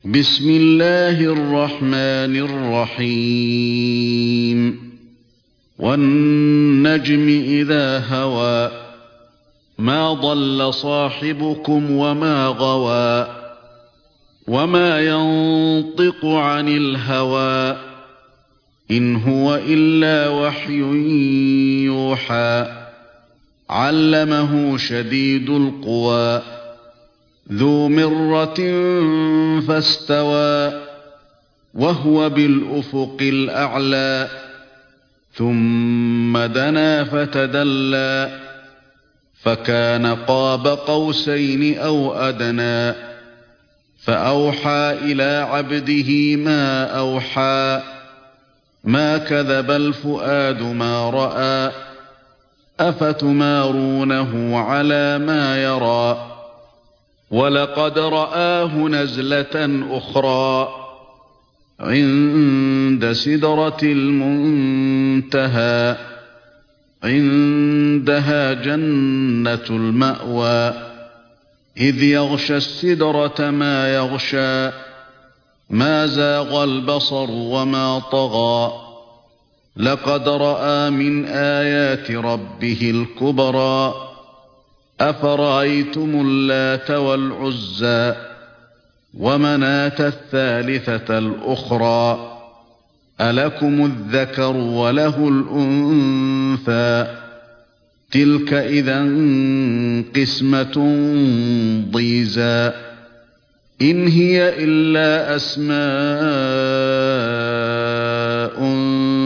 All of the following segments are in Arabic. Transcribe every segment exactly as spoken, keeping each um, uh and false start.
بسم الله الرحمن الرحيم والنجم إذا هوى ما ضل صاحبكم وما غوى وما ينطق عن الهوى إن هو إلا وحي يوحى علمه شديد القوى ذو مرة فاستوى وهو بالأفق الأعلى ثم دنا فتدلى فكان قاب قوسين أو أدنى فأوحى إلى عبده ما أوحى ما كذب الفؤاد ما رأى أفتمارونه على ما يرى ولقد رآه نزلة أخرى عند سدرة المنتهى عندها جنة المأوى إذ يغشى السدرة ما يغشى ما زاغ البصر وما طغى لقد رأى من آيات ربه الكبرى أفرأيتم اللات والعزى ومناة الثالثة الأخرى ألكم الذكر وله الأنثى تلك إذا قسمة ضيزى إن هي إلا أسماء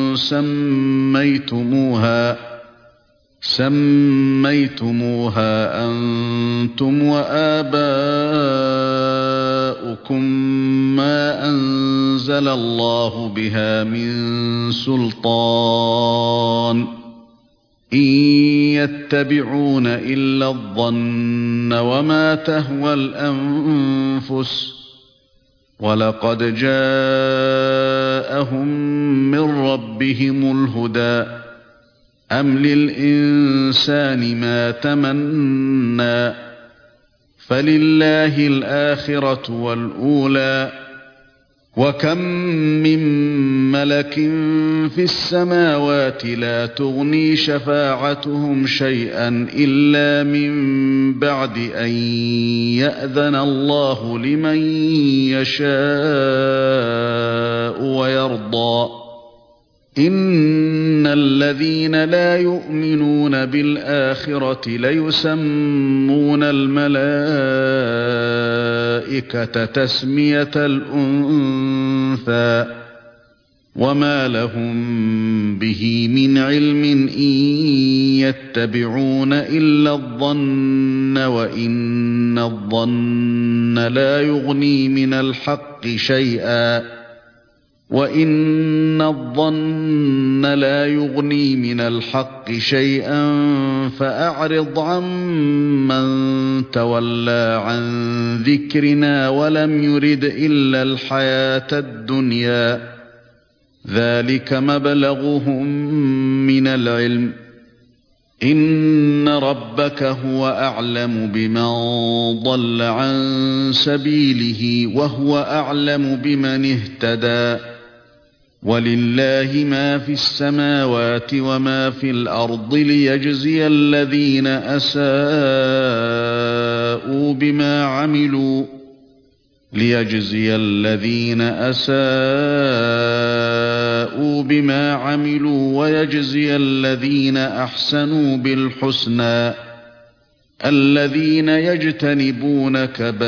سميتموها سميتموها أنتم وآباؤكم ما أنزل الله بها من سلطان إن يتبعون إلا الظن وما تهوى الأنفس ولقد جاءهم من ربهم الهدى أم للإنسان ما تمنى فلله الآخرة والأولى وكم من ملك في السماوات لا تغني شفاعتهم شيئا إلا من بعد أن يأذن الله لمن يشاء ويرضى إن الذين لا يؤمنون بالآخرة ليسمون الملائكة تسمية الأنثى وما لهم به من علم إن يتبعون إلا الظن وإن الظن لا يغني من الحق شيئا وإن الظن لا يغني من الحق شيئا فأعرض عمن تولى عن ذكرنا ولم يرد إلا الحياة الدنيا ذلك مبلغهم من العلم إن ربك هو أعلم بمن ضل عن سبيله وهو أعلم بمن اهتدى ولله ما في السماوات وما في الأرض ليجزي الذين أساءوا بما عملوا ليجزي الذين أساءوا بما عملوا ويجزي الذين أحسنوا بالحسنى الذين يجتنبون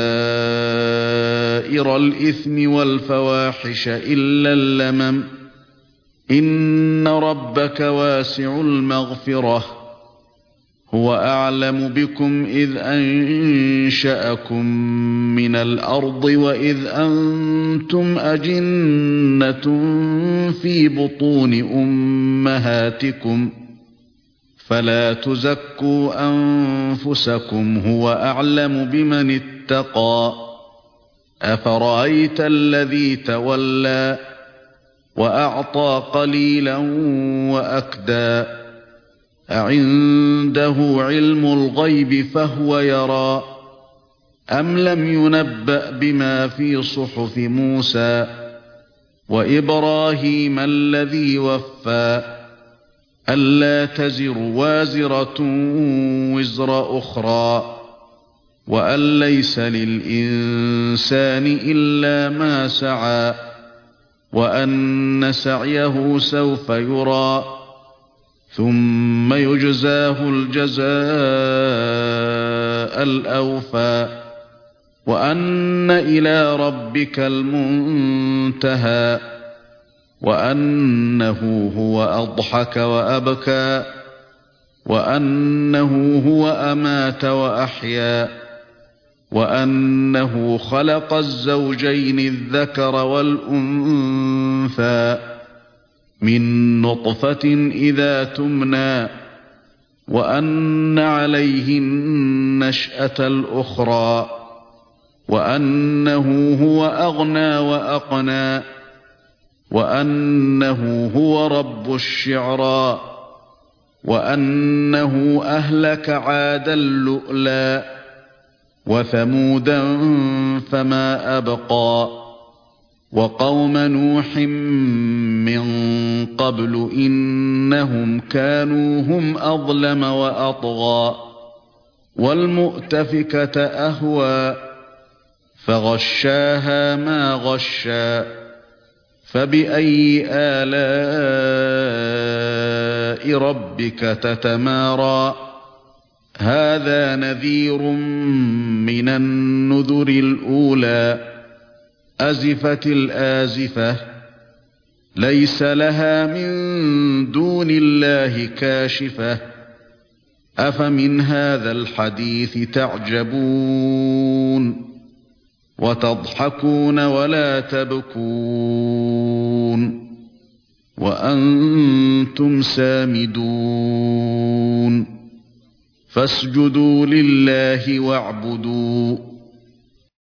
كبائر الإثم والفواحش إلا اللمم إن ربك واسع المغفرة هو أعلم بكم إذ أنشأكم من الأرض وإذ أنتم أجنة في بطون أمهاتكم فلا تزكوا أنفسكم هو أعلم بمن اتقى أفرأيت الذي تولى وأعطى قليلا وأكدى أعنده علم الغيب فهو يرى أَمْ لَمْ يُنَبَّأْ بِمَا فِي صُحُفِ مُوسَى وَإِبْرَاهِيمَ الَّذِي وَفَّى أَلَّا تَزِرُ وَازِرَةٌ وِزْرَ أُخْرَى وَأَن لَّيْسَ لِلْإِنسَانِ إِلَّا مَا سَعَى وَأَنَّ سَعْيَهُ سَوْفَ يُرَى ثُمَّ يُجْزَاهُ الْجَزَاءَ الْأَوْفَى وَأَنَّ إِلَى رَبِّكَ الْمُنتَهَى وَأَنَّهُ هُوَ أَضْحَكَ وَأَبْكَى وَأَنَّهُ هُوَ أَمَاتَ وَأَحْيَا وَأَنَّهُ خَلَقَ الزَّوْجَيْنِ الذَّكَرَ وَالْأُنثَى مِن نُّطْفَةٍ إِذَا تُمْنَى وَأَنَّ عَلَيْهِ النَّشْأَةَ الْأُخْرَى وَأَنَّهُ هُوَ أَغْنَى وَأَقْنَى وَأَنَّهُ هُوَ رَبُّ الشِّعْرَىٰ وَأَنَّهُ أَهْلَكَ عَادًا الْأُولَىٰ وَثَمُودًا فَمَا أَبْقَىٰ وَقَوْمَ نُوحٍ مِّن قَبْلُ إِنَّهُمْ كَانُوا هُمْ أَظْلَمَ وَأَطْغَىٰ وَالْمُؤْتَفِكَةَ أَهْوَىٰ فَغَشَّاهَا مَا غَشَّىٰ فَبِأَيِّ آلَاءِ رَبِّكَ تَتَمَارَىٰ هَٰذَا نَذِيرٌ مِّنَ النُّذُرِ الْأُولَىٰ أَزِفَتِ الْآزِفَةُ لَيْسَ لَهَا مِن دُونِ اللَّهِ كَاشِفَةٌ أَفَمِنْ هَٰذَا الْحَدِيثِ تَعْجَبُونَ وَتَضْحَكُونَ وَلَا تَبْكُونَ وَأَنتُمْ سَامِدُونَ فَاسْجُدُوا لِلَّهِ وَاعْبُدُوا